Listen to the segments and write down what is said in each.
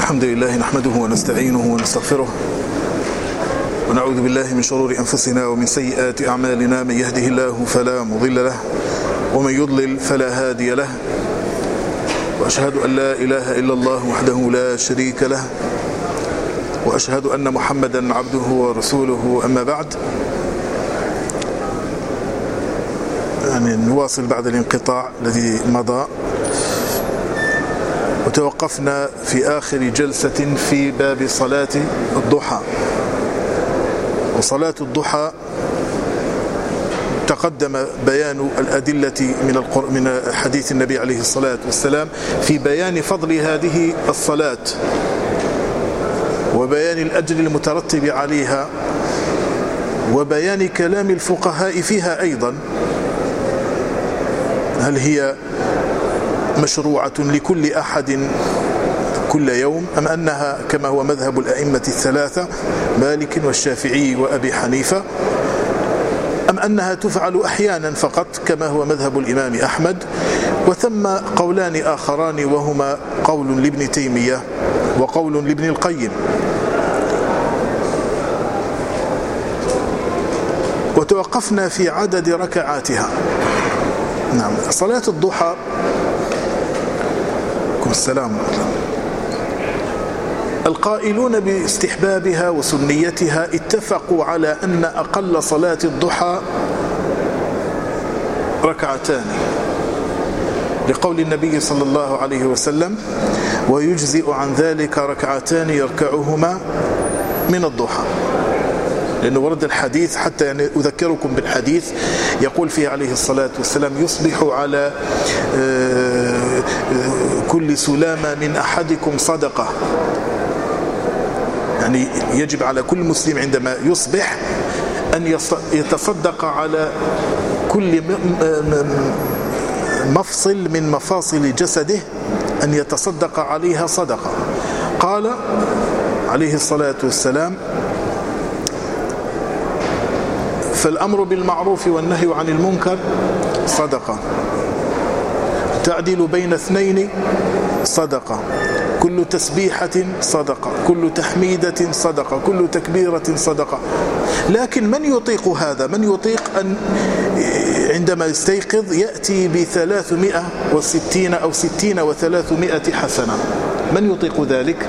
الحمد لله نحمده ونستعينه ونستغفره ونعوذ بالله من شرور أنفسنا ومن سيئات أعمالنا. من يهده الله فلا مضل له ومن يضلل فلا هادي له، وأشهد أن لا إله إلا الله وحده لا شريك له، وأشهد أن محمدا عبده ورسوله. أما بعد، يعني نواصل بعد الانقطاع الذي مضى، وتوقفنا في آخر جلسة في باب صلاة الضحى. وصلاة الضحى تقدم بيان الأدلة من حديث النبي عليه الصلاة والسلام في بيان فضل هذه الصلاة وبيان الأجر المترتب عليها وبيان كلام الفقهاء فيها أيضا، هل هي مشروعة لكل أحد كل يوم أم أنها كما هو مذهب الأئمة الثلاثة مالك والشافعي وأبي حنيفة، أم أنها تفعل أحيانا فقط كما هو مذهب الإمام أحمد. وثم قولان آخران، وهما قول لابن تيمية وقول لابن القيم. وتوقفنا في عدد ركعاتها. نعم، صلاة الضحى السلام القائلون باستحبابها وسنيتها اتفقوا على أن أقل صلاة الضحى ركعتان، لقول النبي صلى الله عليه وسلم: ويجزئ عن ذلك ركعتان يركعهما من الضحى. لأنه ورد الحديث، حتى يعني أذكركم بالحديث، يقول فيه عليه الصلاة والسلام: يصبح على كل سلامة من أحدكم صدقة. يعني يجب على كل مسلم عندما يصبح أن يتصدق على كل مفصل من مفاصل جسده، أن يتصدق عليها صدقة. قال عليه الصلاة والسلام: فالأمر بالمعروف والنهي عن المنكر صدقة، تعدل بين اثنين صدقة، كل تسبيحة صدقة، كل تحميدة صدقة، كل تكبيرة صدقة. لكن من يطيق هذا؟ من يطيق أن عندما يستيقظ يأتي ب360 أو 60 و300 حسنة؟ من يطيق ذلك؟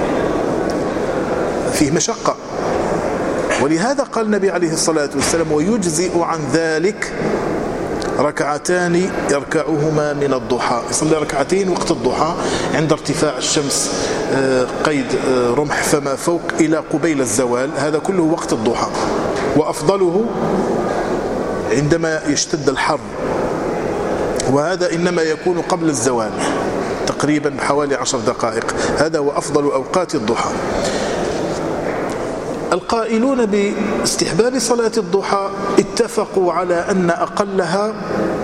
فيه مشقة. ولهذا قال النبي عليه الصلاة والسلام: ويجزئ عن ذلك ركعتان يركعهما من الضحى. يصلي ركعتين وقت الضحى عند ارتفاع الشمس قيد رمح فما فوق إلى قبيل الزوال، هذا كله وقت الضحى. وأفضله عندما يشتد الحر، وهذا إنما يكون قبل الزوال تقريبا بحوالي 10 دقائق، هذا هو أفضل أوقات الضحى. القائلون باستحباب صلاة الضحى اتفقوا على أن أقلها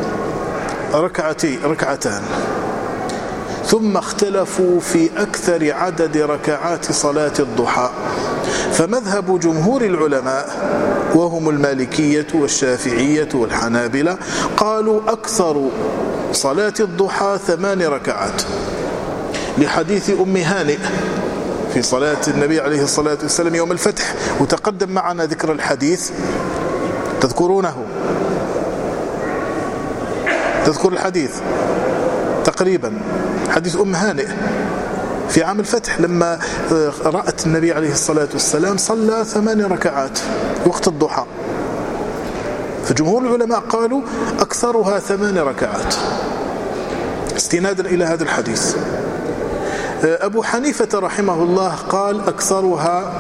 ركعتان، ثم اختلفوا في أكثر عدد ركعات صلاة الضحى. فمذهب جمهور العلماء، وهم المالكية والشافعية والحنابلة، قالوا أكثر صلاة الضحى 8 ركعات، لحديث أم هانئ في صلاة النبي عليه الصلاة والسلام يوم الفتح، وتقدم معنا ذكر الحديث. تذكرونه؟ تذكر الحديث تقريبا، حديث أم هانئ في عام الفتح، لما رأت النبي عليه الصلاة والسلام صلى 8 ركعات وقت الضحى. فجمهور العلماء قالوا أكثرها 8 ركعات استنادا إلى هذا الحديث. أبو حنيفة رحمه الله قال أكثرها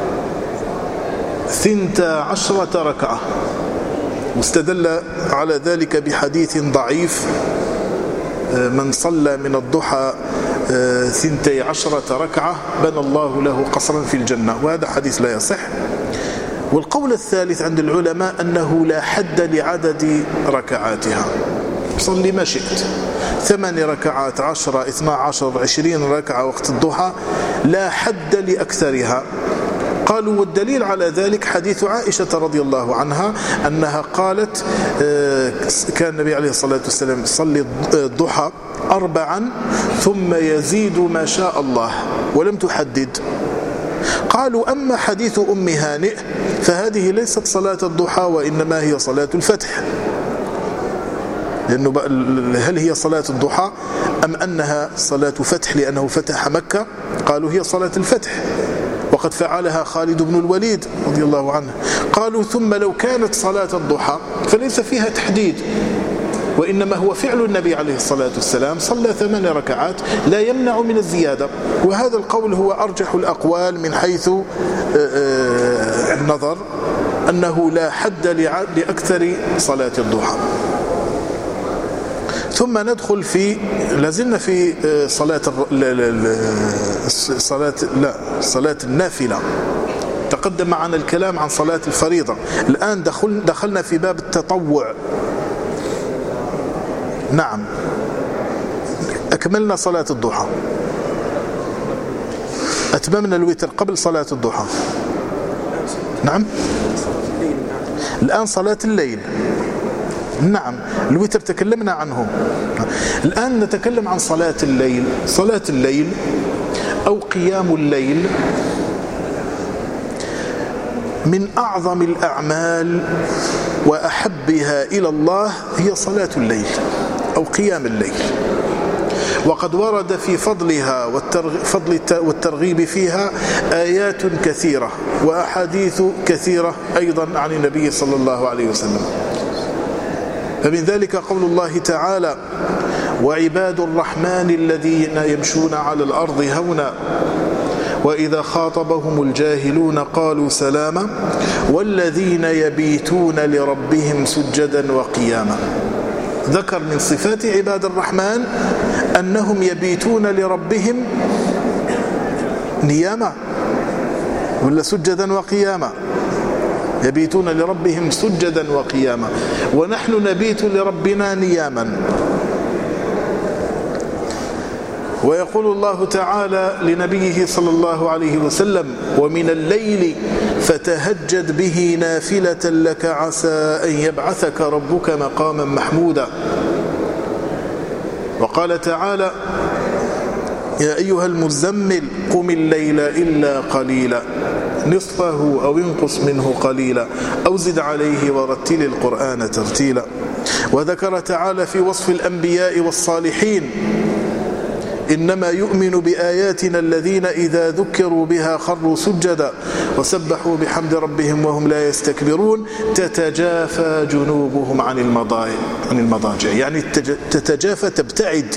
12 ركعة، واستدل على ذلك بحديث ضعيف: من صلى من الضحى 12 ركعة بنى الله له قصرا في الجنة، وهذا حديث لا يصح. والقول الثالث عند العلماء أنه لا حد لعدد ركعاتها، صلي ما شئت، 8 ركعات، 10، 12، 20 ركعة وقت الضحى، لا حد لأكثرها. قالوا والدليل على ذلك حديث عائشة رضي الله عنها أنها قالت كان النبي عليه الصلاة والسلام يصلي الضحى 4 ثم يزيد ما شاء الله ولم تحدد. قالوا أما حديث أم هانئ فهذه ليست صلاة الضحى وإنما هي صلاة الفتح، لأنه هل هي صلاة الضحى أم أنها صلاة فتح لأنه فتح مكة؟ قالوا هي صلاة الفتح وقد فعلها خالد بن الوليد رضي الله عنه. قالوا ثم لو كانت صلاة الضحى فليس فيها تحديد، وإنما هو فعل النبي عليه الصلاة والسلام، صلى 8 ركعات لا يمنع من الزيادة. وهذا القول هو أرجح الأقوال من حيث النظر، أنه لا حد لأكثر صلاة الضحى. ثم ندخل في لازلنا في صلاة النافلة. تقدم معنا الكلام عن صلاة الفريضة، الآن دخلنا في باب التطوع. نعم، أكملنا صلاة الضحى، أتممنا الوتر قبل صلاة الضحى. نعم، الآن صلاة الليل. نعم، الوتر تكلمنا عنه، الآن نتكلم عن صلاة الليل. صلاة الليل أو قيام الليل من أعظم الأعمال وأحبها إلى الله هي صلاة الليل أو قيام الليل، وقد ورد في فضلها والترغيب فيها آيات كثيرة وأحاديث كثيرة أيضا عن النبي صلى الله عليه وسلم. فمن ذلك قول الله تعالى: وعباد الرحمن الذين يمشون على الأرض هونا وإذا خاطبهم الجاهلون قالوا سلاما والذين يبيتون لربهم سجدا وقياما. ذكر من صفات عباد الرحمن أنهم يبيتون لربهم نياما ولا سجدا وقياما؟ يبيتون لربهم سجدا وقياما، ونحن نبيت لربنا نياما. ويقول الله تعالى لنبيه صلى الله عليه وسلم: ومن الليل فتهجد به نافلة لك عسى أن يبعثك ربك مقاما محمودا. وقال تعالى: يا أيها المزمل قم الليل إلا قليلا نصفه أو انقص منه قليلا أو زد عليه ورتل القرآن ترتيلا. وذكر تعالى في وصف الأنبياء والصالحين: إنما يؤمن بآياتنا الذين إذا ذكروا بها خروا سجدا وسبحوا بحمد ربهم وهم لا يستكبرون تتجافى جنوبهم عن المضاجع، يعني تتجافى، تبتعد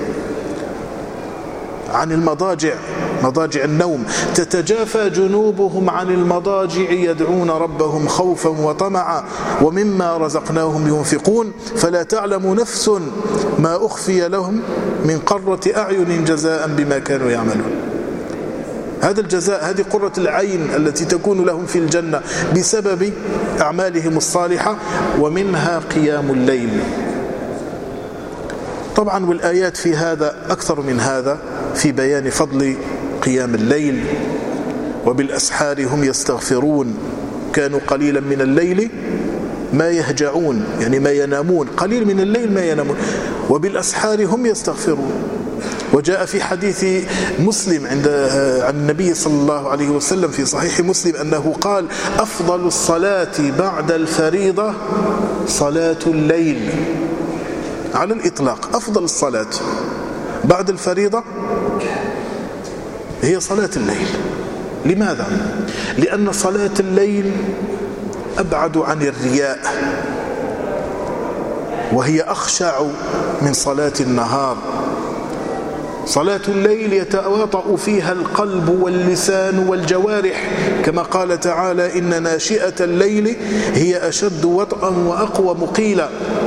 عن المضاجع، مضاجع النوم. تتجافى جنوبهم عن المضاجع يدعون ربهم خوفا وطمعا ومما رزقناهم ينفقون فلا تعلم نفس ما أخفي لهم من قرة أعين جزاء بما كانوا يعملون. هذا الجزاء، هذه قرة العين التي تكون لهم في الجنة بسبب أعمالهم الصالحة، ومنها قيام الليل. طبعا والآيات في هذا أكثر من هذا في بيان فضل قيام الليل. وبالأسحار هم يستغفرون كانوا قليلا من الليل ما يهجعون، يعني ما ينامون، قليل من الليل ما ينامون، وبالأسحار هم يستغفرون. وجاء في حديث مسلم عن النبي صلى الله عليه وسلم في صحيح مسلم أنه قال: أفضل الصلاة بعد الفريضة صلاة الليل. على الإطلاق أفضل الصلاة بعد الفريضة هي صلاة الليل. لماذا؟ لأن صلاة الليل أبعد عن الرياء، وهي أخشع من صلاة النهار. صلاة الليل يتواطأ فيها القلب واللسان والجوارح، كما قال تعالى: إن ناشئة الليل هي أشد وطئا وأقوى مقيلا.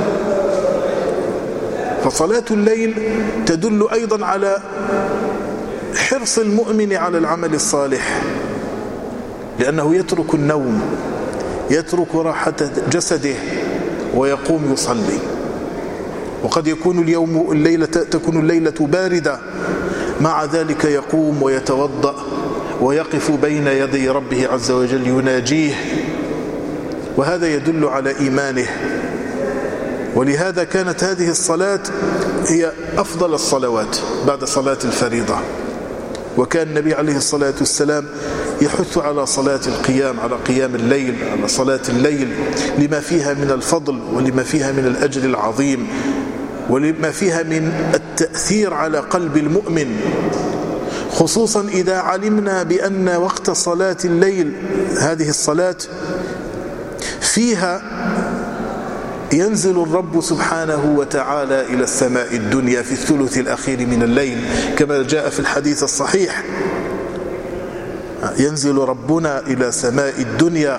فصلاة الليل تدل أيضا على حرص المؤمن على العمل الصالح، لأنه يترك النوم، يترك راحة جسده ويقوم يصلي. وقد يكون تكون الليلة باردة، مع ذلك يقوم ويتوضأ ويقف بين يدي ربه عز وجل يناجيه، وهذا يدل على إيمانه ولهذا كانت هذه الصلاة هي أفضل الصلوات بعد صلاة الفريضة. وكان النبي عليه الصلاة والسلام يحث على صلاة القيام، على قيام الليل، على صلاة الليل، لما فيها من الفضل ولما فيها من الأجر العظيم ولما فيها من التأثير على قلب المؤمن، خصوصا إذا علمنا بأن وقت صلاة الليل هذه الصلاة فيها ينزل الرب سبحانه وتعالى إلى السماء الدنيا في الثلث الأخير من الليل، كما جاء في الحديث الصحيح: ينزل ربنا إلى سماء الدنيا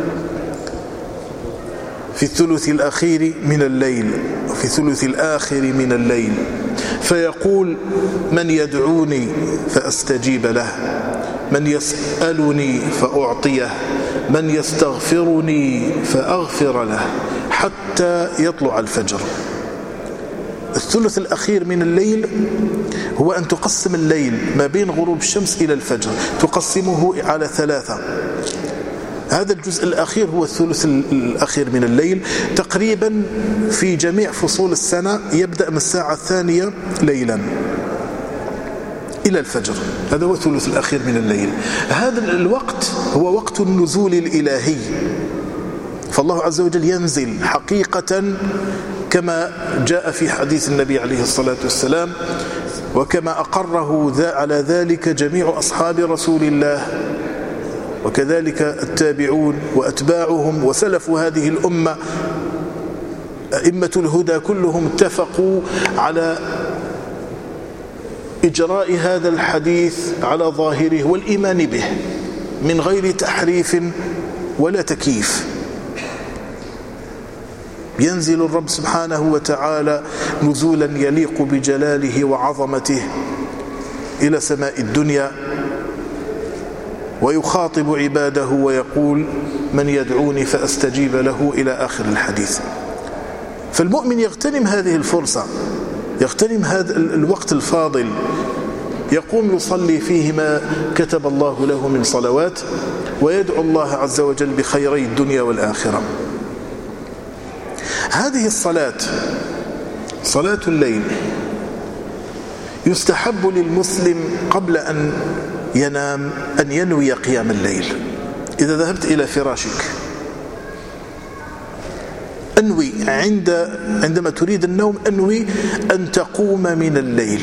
في الثلث الأخير من الليل، وفي الثلث الآخر من الليل، فيقول: من يدعوني فأستجيب له، من يسألني فأعطيه، من يستغفرني فأغفر له، حتى يطلع الفجر. الثلث الأخير من الليل هو أن تقسم الليل ما بين غروب الشمس إلى الفجر، تقسمه على 3. هذا الجزء الأخير هو الثلث الأخير من الليل، تقريبا في جميع فصول السنة يبدأ من الساعة 2 ليلا إلى الفجر. هذا هو الثلث الأخير من الليل. هذا الوقت هو وقت النزول الإلهي، فالله عز وجل ينزل حقيقة كما جاء في حديث النبي عليه الصلاة والسلام، وكما أقره على ذلك جميع أصحاب رسول الله، وكذلك التابعون وأتباعهم وسلف هذه الأمة. أئمة الهدى كلهم اتفقوا على إجراء هذا الحديث على ظاهره والإيمان به من غير تحريف ولا تكييف. ينزل الرب سبحانه وتعالى نزولا يليق بجلاله وعظمته إلى سماء الدنيا، ويخاطب عباده ويقول: من يدعوني فأستجيب له، إلى آخر الحديث. فالمؤمن يغتنم هذه الفرصة، يغتنم هذا الوقت الفاضل، يقوم يصلي فيه ما كتب الله له من صلوات، ويدعو الله عز وجل بخيري الدنيا والآخرة. هذه الصلاة، صلاة الليل، يستحب للمسلم قبل أن ينام أن ينوي قيام الليل. إذا ذهبت إلى فراشك أنوي عندما تريد النوم، أنوي أن تقوم من الليل،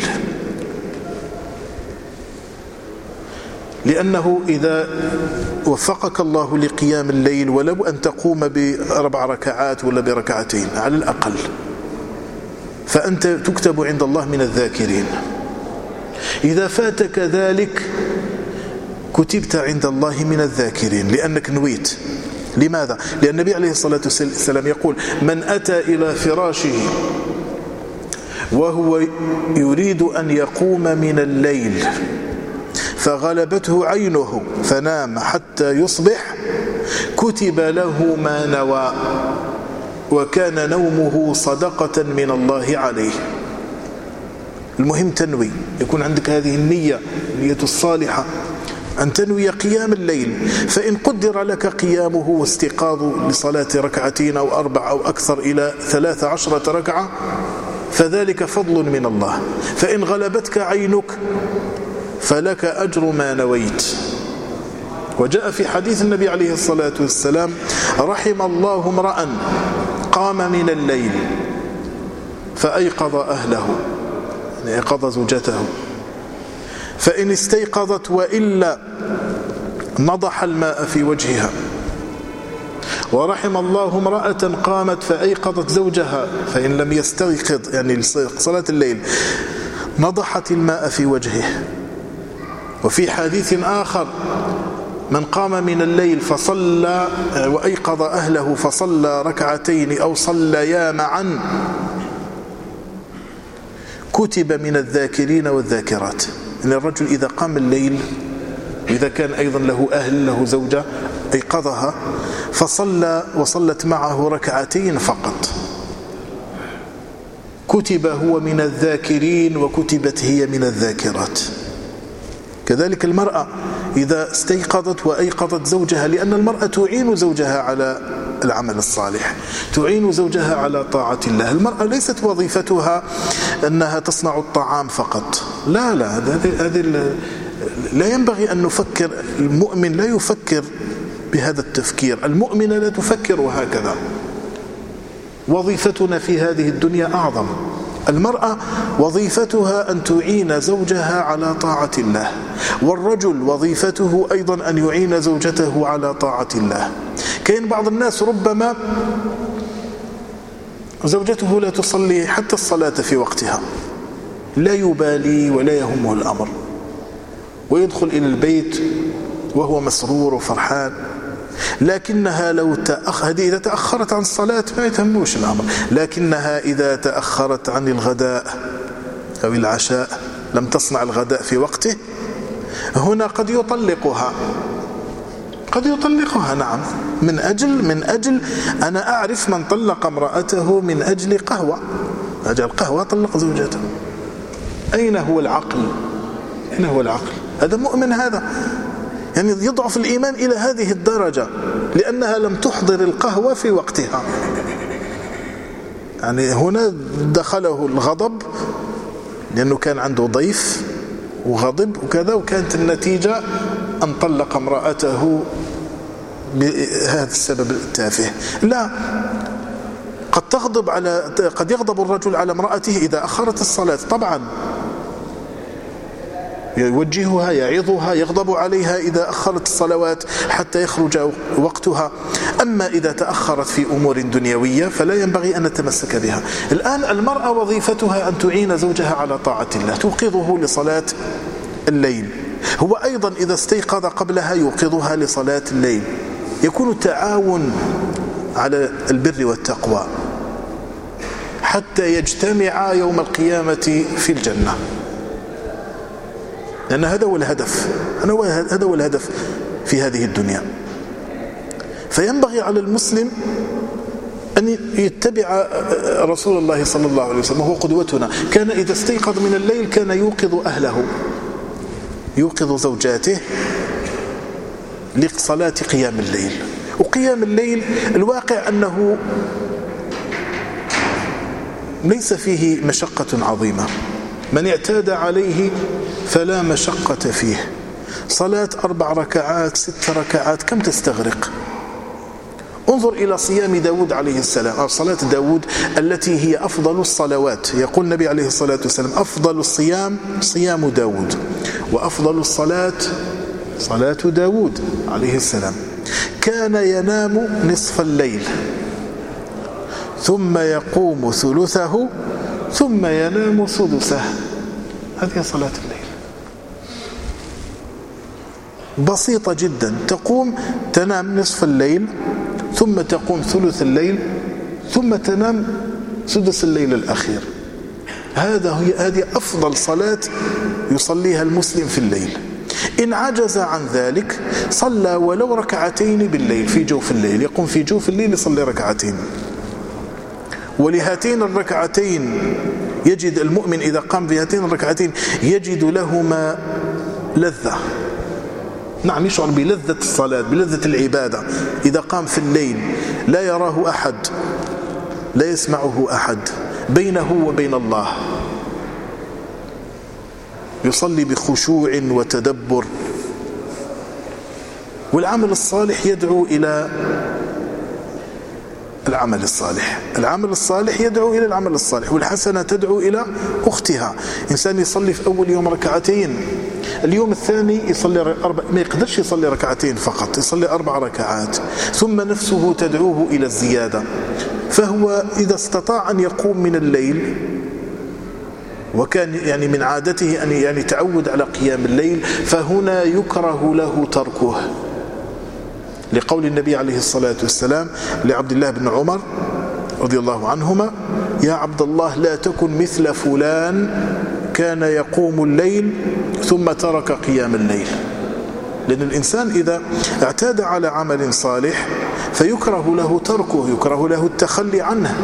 لأنه إذا وفقك الله لقيام الليل ولو أن تقوم ب4 ركعات ولا بركعتين على الأقل، فأنت تكتب عند الله من الذاكرين. إذا فاتك ذلك كتبت عند الله من الذاكرين، لأنك نويت. لماذا؟ لأن النبي عليه الصلاة والسلام يقول: من أتى إلى فراشه وهو يريد أن يقوم من الليل فغلبته عينه فنام حتى يصبح كتب له ما نوى، وكان نومه صدقة من الله عليه. المهم تنوي، يكون عندك هذه النية الصالحة، أن تنوي قيام الليل. فإن قدر لك قيامه واستيقاظ لصلاة 2 أو 4 أو أكثر إلى 13 ركعة فذلك فضل من الله. فإن غلبتك عينك فلك أجر ما نويت. وجاء في حديث النبي عليه الصلاة والسلام: رحم الله امرأ قام من الليل فأيقظ أهله، يعني أيقظ زوجته، فإن استيقظت وإلا نضح الماء في وجهها. ورحم الله امرأة قامت فأيقظت زوجها فإن لم يستيقظ، يعني صلاة الليل، نضحت الماء في وجهه. وفي حديث آخر: من قام من الليل فصلى وأيقظ أهله فصلى 2 أو صليا معا كتب من الذاكرين والذاكرات. إن الرجل إذا قام الليل، وإذا كان أيضا له أهل، له زوجة، أيقظها فصلى وصلت معه 2 فقط، كتب هو من الذاكرين وكتبت هي من الذاكرات. كذلك المرأة إذا استيقظت وأيقظت زوجها، لأن المرأة تعين زوجها على العمل الصالح، تعين زوجها على طاعة الله. المرأة ليست وظيفتها أنها تصنع الطعام فقط، لا هذه لا ينبغي أن نفكر. المؤمن لا يفكر بهذا التفكير، المؤمنة لا تفكر هكذا. وظيفتنا في هذه الدنيا أعظم. المرأة وظيفتها أن تعين زوجها على طاعة الله، والرجل وظيفته أيضا أن يعين زوجته على طاعة الله. كاين بعض الناس ربما زوجته لا تصلي حتى الصلاة في وقتها، لا يبالي ولا يهمه الأمر، ويدخل إلى البيت وهو مسرور وفرحان، لكنها هذه إذا تأخرت عن الصلاة ما يتهموش الأمر، لكنها إذا تأخرت عن الغداء أو العشاء، لم تصنع الغداء في وقته، هنا قد يطلقها نعم، من أجل أنا أعرف من طلق امرأته من أجل قهوة، أجل قهوة طلق زوجته. أين هو العقل؟ هذا مؤمن، هذا يعني يضعف الإيمان إلى هذه الدرجة، لأنها لم تحضر القهوة في وقتها. يعني هنا دخله الغضب لأنه كان عنده ضيف وغضب وكذا، وكانت النتيجة أن طلق امرأته بهذا السبب التافه. لا، قد يغضب الرجل على امرأته إذا أخرت الصلاة، طبعا يوجهها، يعظها، يغضب عليها إذا أخرت الصلوات حتى يخرج وقتها. أما إذا تأخرت في أمور دنيوية فلا ينبغي أن نتمسك بها. الآن المرأة وظيفتها أن تعين زوجها على طاعة الله، توقظه لصلاة الليل، هو أيضا إذا استيقظ قبلها يوقظها لصلاة الليل، يكون تعاون على البر والتقوى حتى يجتمعا يوم القيامة في الجنة، لأن هذا هو الهدف في هذه الدنيا. فينبغي على المسلم أن يتبع رسول الله صلى الله عليه وسلم، وهو قدوتنا. كان إذا استيقظ من الليل كان يوقظ أهله، يوقظ زوجاته لصلاة قيام الليل. وقيام الليل الواقع أنه ليس فيه مشقة عظيمة، من اعتاد عليه فلا مشقة فيه. صلاة 4 ركعات 6 ركعات كم تستغرق؟ انظر إلى صيام داود عليه السلام، أو صلاة داود التي هي أفضل الصلوات. يقول النبي عليه الصلاة والسلام: أفضل الصيام صيام داود، وأفضل الصلاة صلاة داود عليه السلام. كان ينام نصف الليل ثم يقوم ثلثه ثم ينام سدسه. هذه صلاة الليل بسيطة جدا، تنام نصف الليل ثم تقوم ثلث الليل ثم تنام سدس الليل الأخير. هذه أفضل صلاة يصليها المسلم في الليل. إن عجز عن ذلك صلى ولو ركعتين بالليل في جوف الليل، يقوم في جوف الليل يصلي ركعتين، ولهاتين الركعتين يجد المؤمن إذا قام بهاتين الركعتين يجد لهما لذة، نعم، يشعر بلذة الصلاة، بلذة العبادة. إذا قام في الليل لا يراه أحد، لا يسمعه أحد، بينه وبين الله، يصلي بخشوع وتدبر. والعمل الصالح يدعو إلى العمل الصالح، العمل الصالح يدعو إلى العمل الصالح، والحسنة تدعو إلى أختها. إنسان يصلي في أول يوم ركعتين، اليوم الثاني يصلي ما يقدرش يصلي ركعتين فقط، يصلي 4 ركعات، ثم نفسه تدعوه إلى الزيادة. فهو إذا استطاع أن يقوم من الليل، وكان يعني من عادته أن يعني تعود على قيام الليل، فهنا يكره له تركه، لقول النبي عليه الصلاة والسلام لعبد الله بن عمر رضي الله عنهما: يا عبد الله لا تكن مثل فلان كان يقوم الليل ثم ترك قيام الليل. لأن الإنسان إذا اعتاد على عمل صالح فيكره له تركه، يكره له التخلي عنه.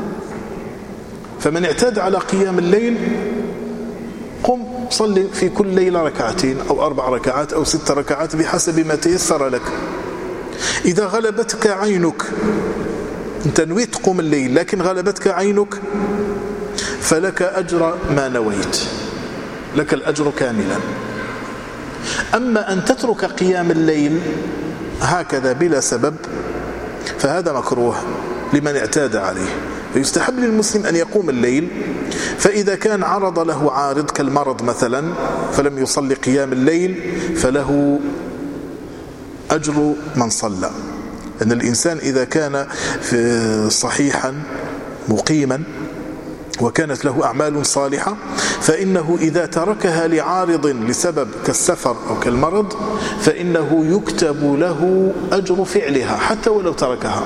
فمن اعتاد على قيام الليل قم صلي في كل ليلة ركعتين أو 4 ركعات أو 6 ركعات بحسب ما تيسر لك. إذا غلبتك عينك، أنت نويت تقوم الليل لكن غلبتك عينك، فلك أجر ما نويت، لك الأجر كاملا. أما أن تترك قيام الليل هكذا بلا سبب فهذا مكروه لمن اعتاد عليه. فيستحب للمسلم أن يقوم الليل، فإذا كان عرض له عارض كالمرض مثلا فلم يصلي قيام الليل فله أجر من صلى. أن الإنسان إذا كان صحيحا مقيما وكانت له أعمال صالحة فإنه إذا تركها لعارض لسبب كالسفر أو كالمرض فإنه يكتب له أجر فعلها حتى ولو تركها.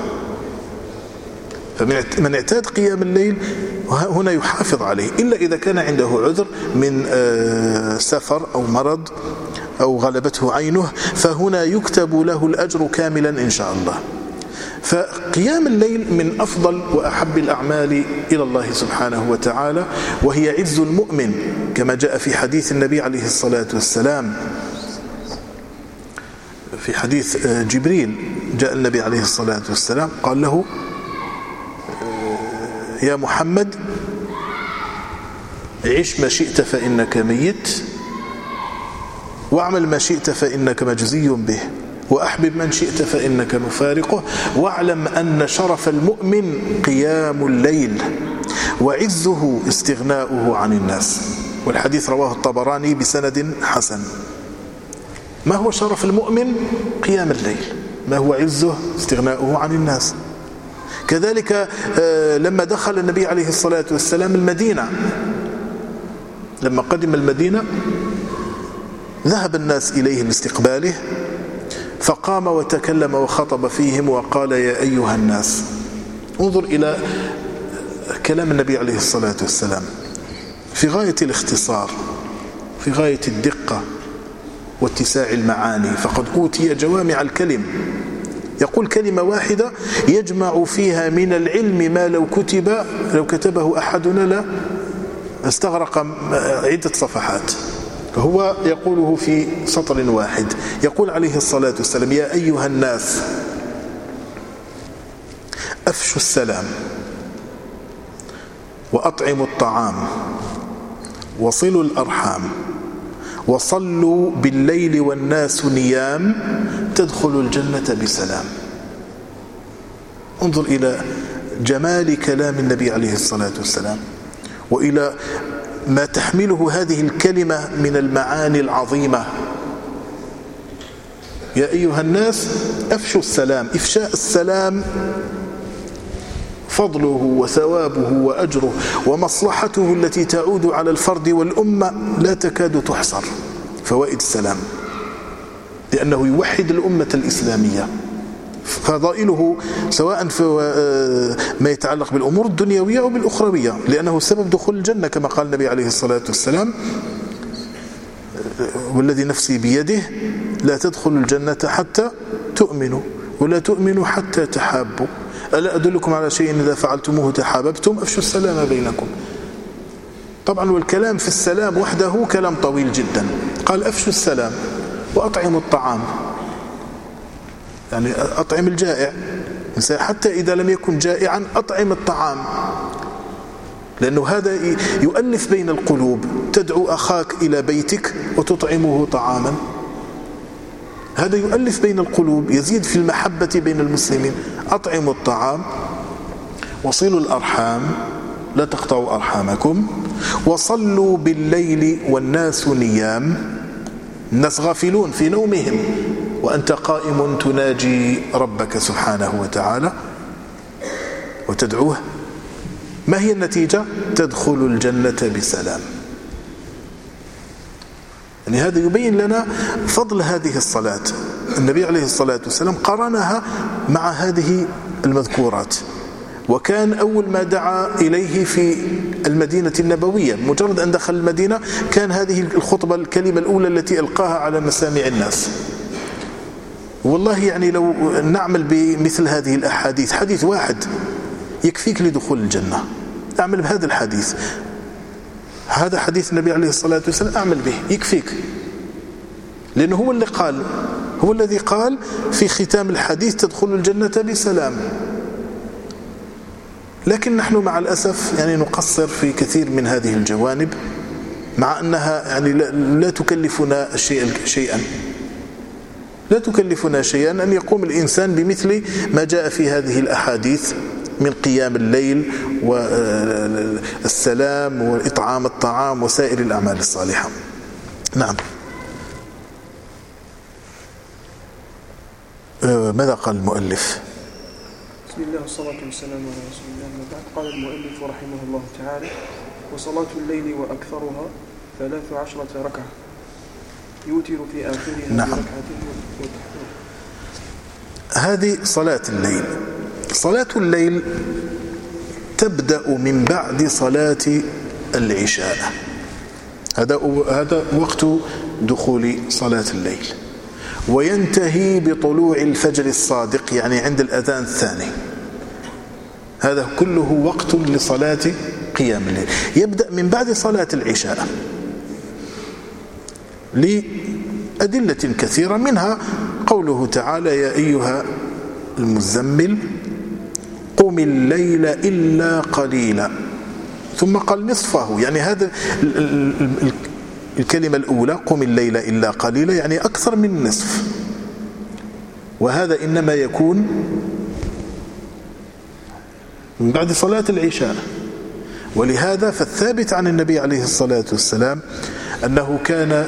فمن اعتاد قيام الليل هنا يحافظ عليه، إلا إذا كان عنده عذر من سفر أو مرض أو غلبته عينه، فهنا يكتب له الأجر كاملا إن شاء الله. فقيام الليل من أفضل وأحب الأعمال إلى الله سبحانه وتعالى، وهي عز المؤمن كما جاء في حديث النبي عليه الصلاة والسلام. في حديث جبريل جاء النبي عليه الصلاة والسلام قال له: يا محمد عش ما شئت فإنك ميت، واعمل ما شئت فإنك مجزي به، وأحبب من شئت فإنك مفارقه، واعلم أن شرف المؤمن قيام الليل وعزه استغناؤه عن الناس. والحديث رواه الطبراني بسند حسن. ما هو شرف المؤمن؟ قيام الليل. ما هو عزه؟ استغناؤه عن الناس. كذلك لما دخل النبي عليه الصلاة والسلام المدينة، لما قدم المدينة ذهب الناس إليه لاستقباله، فقام وتكلم وخطب فيهم وقال: يا أيها الناس. انظر إلى كلام النبي عليه الصلاة والسلام في غاية الاختصار، في غاية الدقة واتساع المعاني، فقد أوتي جوامع الكلم. يقول كلمة واحدة يجمع فيها من العلم ما لو كتبه أحدنا لا استغرق عدة صفحات، فهو يقوله في سطر واحد. يقول عليه الصلاة والسلام: يا أيها الناس أفشوا السلام وأطعموا الطعام وصلوا الأرحام وصلوا بالليل والناس نيام تدخلوا الجنة بسلام. انظر إلى جمال كلام النبي عليه الصلاة والسلام، وإلى ما تحمله هذه الكلمة من المعاني العظيمة. يا أيها الناس أفشوا السلام. إفشاء السلام فضله وثوابه وأجره ومصلحته التي تعود على الفرد والأمة لا تكاد تحصر. فوائد السلام لأنه يوحد الأمة الإسلامية، فضائله سواء في ما يتعلق بالأمور الدنيوية أو بالأخروية، لأنه سبب دخول الجنة كما قال النبي عليه الصلاة والسلام: والذي نفسي بيده لا تدخلوا الجنة حتى تؤمنوا ولا تؤمنوا حتى تحابوا، ألا أدلكم على شيء إذا فعلتموه تحاببتم أفشوا السلام بينكم. طبعا والكلام في السلام وحده كلام طويل جدا. قال: أفشوا السلام وأطعموا الطعام، يعني أطعم الجائع، حتى إذا لم يكن جائعا أطعم الطعام، لأنه هذا يؤلف بين القلوب. تدعو أخاك إلى بيتك وتطعمه طعاما، هذا يؤلف بين القلوب، يزيد في المحبة بين المسلمين. أطعموا الطعام وصلوا الأرحام لا تقطعوا أرحامكم وصلوا بالليل والناس نيام. الناس غافلون في نومهم وأنت قائم تناجي ربك سبحانه وتعالى وتدعوه. ما هي النتيجة؟ تدخل الجنة بسلام. يعني هذا يبين لنا فضل هذه الصلاة. النبي عليه الصلاة والسلام قرنها مع هذه المذكورات، وكان أول ما دعا إليه في المدينة النبوية، مجرد أن دخل المدينة كان هذه الخطبة الكلمة الأولى التي ألقاها على مسامع الناس. والله يعني لو نعمل بمثل هذه الأحاديث، حديث واحد يكفيك لدخول الجنة، أعمل بهذا الحديث، هذا حديث النبي عليه الصلاة والسلام أعمل به يكفيك. لأنه هو الذي قال في ختام الحديث تدخل الجنة بسلام. لكن نحن مع الأسف يعني نقصر في كثير من هذه الجوانب، مع أنها يعني لا تكلفنا شيئا، لا تكلفنا شيئا أن يقوم الإنسان بمثل ما جاء في هذه الأحاديث من قيام الليل والسلام وإطعام الطعام وسائر الأعمال الصالحة. نعم. ماذا قال المؤلف؟ بسم الله والصلاة والسلام على رسول الله. بعد قال المؤلف رحمه الله تعالى: وصلاة الليل وأكثرها 13 ركعة يوتر في آخرها بركعتين. هذه صلاة الليل. صلاة الليل تبدأ من بعد صلاة العشاء، هذا وقت دخول صلاة الليل، وينتهي بطلوع الفجر الصادق، يعني عند الأذان الثاني. هذا كله وقت لصلاة قيام الليل. يبدأ من بعد صلاة العشاء لأدلة كثيرة، منها قوله تعالى: يا أيها المزمل قم الليل إلا قليلا، ثم قال نصفه، يعني هذا الكلمة الأولى قم الليل إلا قليلا يعني أكثر من النصف، وهذا إنما يكون من بعد صلاة العشاء. ولهذا فالثابت عن النبي عليه الصلاة والسلام أنه كان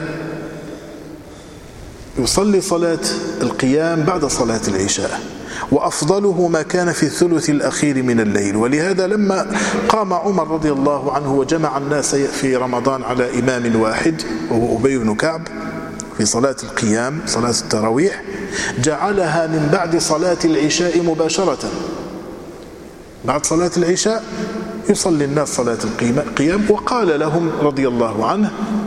يصلي صلاة القيام بعد صلاة العشاء، وأفضله ما كان في الثلث الأخير من الليل. ولهذا لما قام عمر رضي الله عنه وجمع الناس في رمضان على إمام واحد وهو أبي بن كعب في صلاة القيام صلاة التراويح، جعلها من بعد صلاة العشاء مباشرة. بعد صلاة العشاء يصلي الناس صلاة القيام، وقال لهم رضي الله عنه: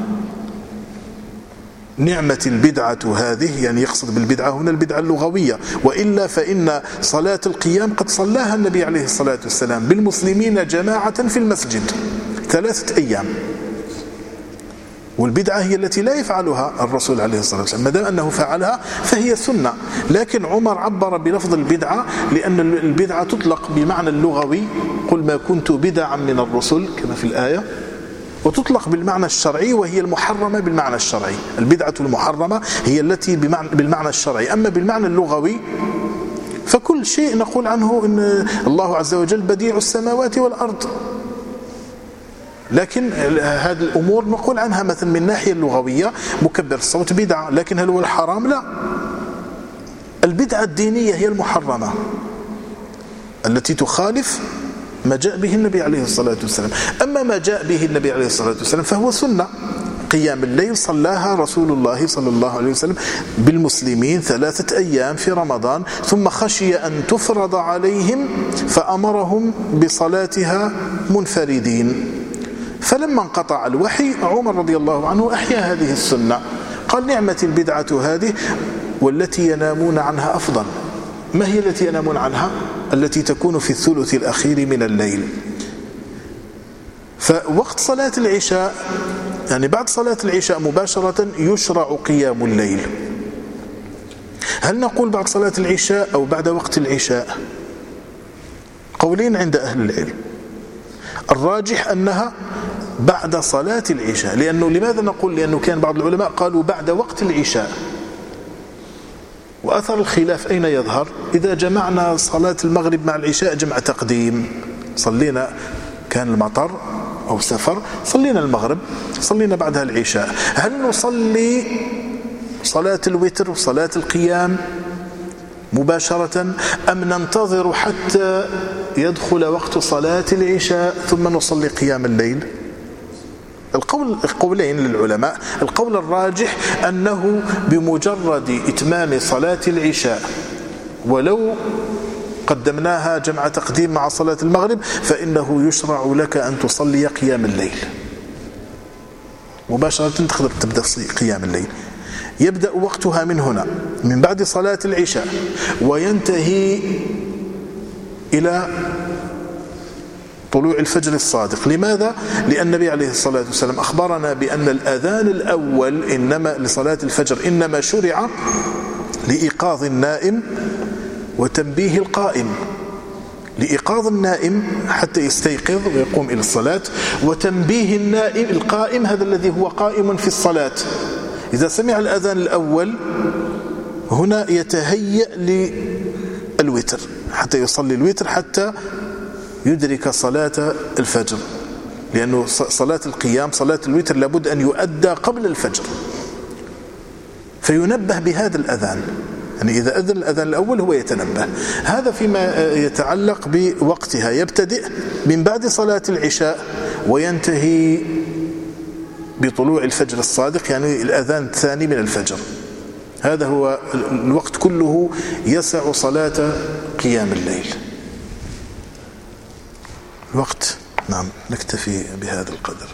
نعمة البدعة هذه، يعني يقصد بالبدعة هنا البدعة اللغوية، وإلا فإن صلاة القيام قد صلاها النبي عليه الصلاة والسلام بالمسلمين جماعة في المسجد 3 أيام، والبدعة هي التي لا يفعلها الرسول عليه الصلاة والسلام، ما دام أنه فعلها فهي سنة. لكن عمر عبر بلفظ البدعة لأن البدعة تطلق بمعنى اللغوي: قل ما كنت بدعا من الرسل كما في الآية، وتطلق بالمعنى الشرعي وهي المحرمة بالمعنى الشرعي. البدعة المحرمة هي التي بالمعنى الشرعي، أما بالمعنى اللغوي فكل شيء نقول عنه إن الله عز وجل بديع السماوات والأرض، لكن هذه الأمور نقول عنها مثلا من الناحية اللغوية مكبر الصوت بدعة، لكن هل هو الحرام؟ لا. البدعة الدينية هي المحرمة التي تخالف ما جاء به النبي عليه الصلاة والسلام. أما ما جاء به النبي عليه الصلاة والسلام فهو سنة. قيام الليل صلاها رسول الله صلى الله عليه وسلم بالمسلمين 3 أيام في رمضان، ثم خشي أن تفرض عليهم فأمرهم بصلاتها منفردين. فلما انقطع الوحي عمر رضي الله عنه أحيا هذه السنة، قال: نعمة البدعة هذه، والتي ينامون عنها أفضل. ما هي التي ينامون عنها؟ التي تكون في الثلث الأخير من الليل. فوقت صلاة العشاء، يعني بعد صلاة العشاء مباشرة، يشرع قيام الليل. هل نقول بعد صلاة العشاء أو بعد وقت العشاء؟ قولين عند أهل العلم. الراجح أنها بعد صلاة العشاء. لماذا نقول؟ لأنه كان بعض العلماء قالوا بعد وقت العشاء، وأثر الخلاف أين يظهر؟ إذا جمعنا صلاة المغرب مع العشاء جمع تقديم، صلينا كان المطر أو سفر، صلينا المغرب، صلينا بعدها العشاء، هل نصلي صلاة الوتر وصلاة القيام مباشرة، أم ننتظر حتى يدخل وقت صلاة العشاء ثم نصلي قيام الليل؟ القولين للعلماء. القول الراجح أنه بمجرد إتمام صلاة العشاء، ولو قدمناها جمع تقديم مع صلاة المغرب، فإنه يشرع لك أن تصلي قيام الليل مباشرة، تقدر تبدأ قيام الليل. يبدأ وقتها من هنا من بعد صلاة العشاء، وينتهي إلى طلوع الفجر الصادق. لماذا؟ لأن النبي عليه الصلاة والسلام أخبرنا بأن الأذان الأول إنما لصلاة الفجر إنما شرع لإيقاظ النائم وتنبيه القائم. لإيقاظ النائم حتى يستيقظ ويقوم إلى الصلاة، وتنبيه النائم القائم هذا الذي هو قائم في الصلاة. إذا سمع الأذان الأول هنا يتهيأ للوتر حتى يصلي الوتر حتى يدرك صلاة الفجر، لأنه صلاة القيام صلاة الوتر لابد أن يؤدى قبل الفجر، فينبه بهذا الأذان. يعني إذا أذن الأذان الأول هو يتنبه. هذا فيما يتعلق بوقتها، يبتدئ من بعد صلاة العشاء وينتهي بطلوع الفجر الصادق، يعني الأذان الثاني من الفجر. هذا هو الوقت كله يسع صلاة قيام الليل. الوقت نعم، نكتفي بهذا القدر.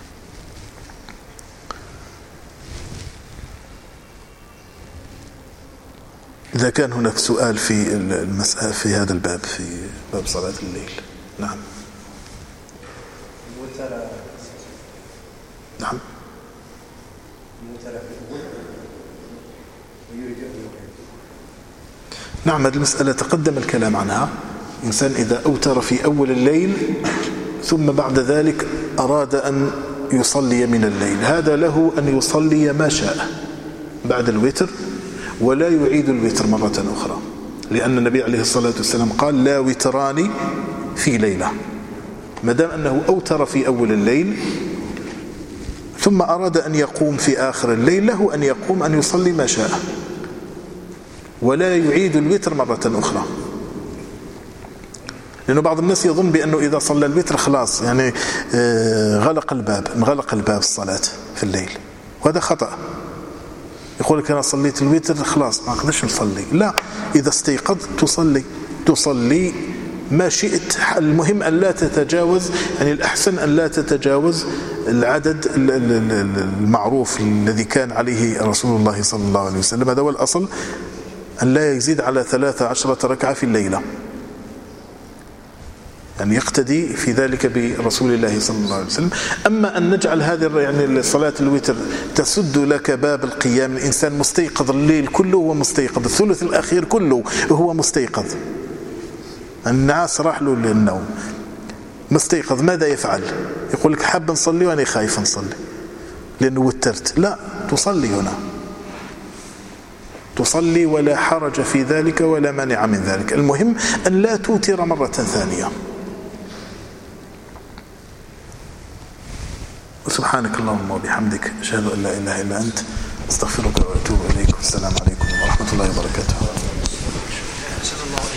إذا كان هناك سؤال في المسألة في هذا الباب، في باب صلاة الليل. نعم نعم نعم، هذه المسألة تقدم الكلام عنها. إنسان إذا أوتر في أول الليل ثم بعد ذلك أراد أن يصلي من الليل، هذا له أن يصلي ما شاء بعد الوتر ولا يعيد الوتر مرة أخرى، لأن النبي عليه الصلاة والسلام قال لا وتران في ليلة. ما دام أنه أوتر في أول الليل ثم أراد أن يقوم في آخر الليل، له أن يقوم أن يصلي ما شاء ولا يعيد الوتر مرة أخرى. لأنه بعض الناس يظن بأنه إذا صلى الوتر خلاص يعني انغلق الباب الصلاة في الليل، وهذا خطأ. يقول لك أنا صليت الوتر خلاص ما أقدرش نصلي. لا، إذا استيقظت تصلي ما شئت. المهم أن لا تتجاوز، يعني الأحسن أن لا تتجاوز العدد المعروف الذي كان عليه رسول الله صلى الله عليه وسلم. هذا هو الأصل، أن لا يزيد على 13 ركعة في الليلة، يعني يقتدي في ذلك برسول الله صلى الله عليه وسلم. أما أن نجعل هذه يعني صلاة الوتر تسد لك باب القيام، الإنسان مستيقظ الليل كله هو مستيقظ، الثلث الأخير كله هو مستيقظ، النعاس راح له للنوم، مستيقظ، ماذا يفعل؟ يقول لك حاب نصلي وأنا خايف نصلي لأنه وترت. لا، تصلي هنا، تصلي ولا حرج في ذلك ولا مانع من ذلك. المهم أن لا توتر مرة ثانية. سبحانك اللهم وبحمدك، أشهد أن لا إله إلا أنت، أستغفرك وأتوب إليك. والسلام عليكم ورحمة الله وبركاته.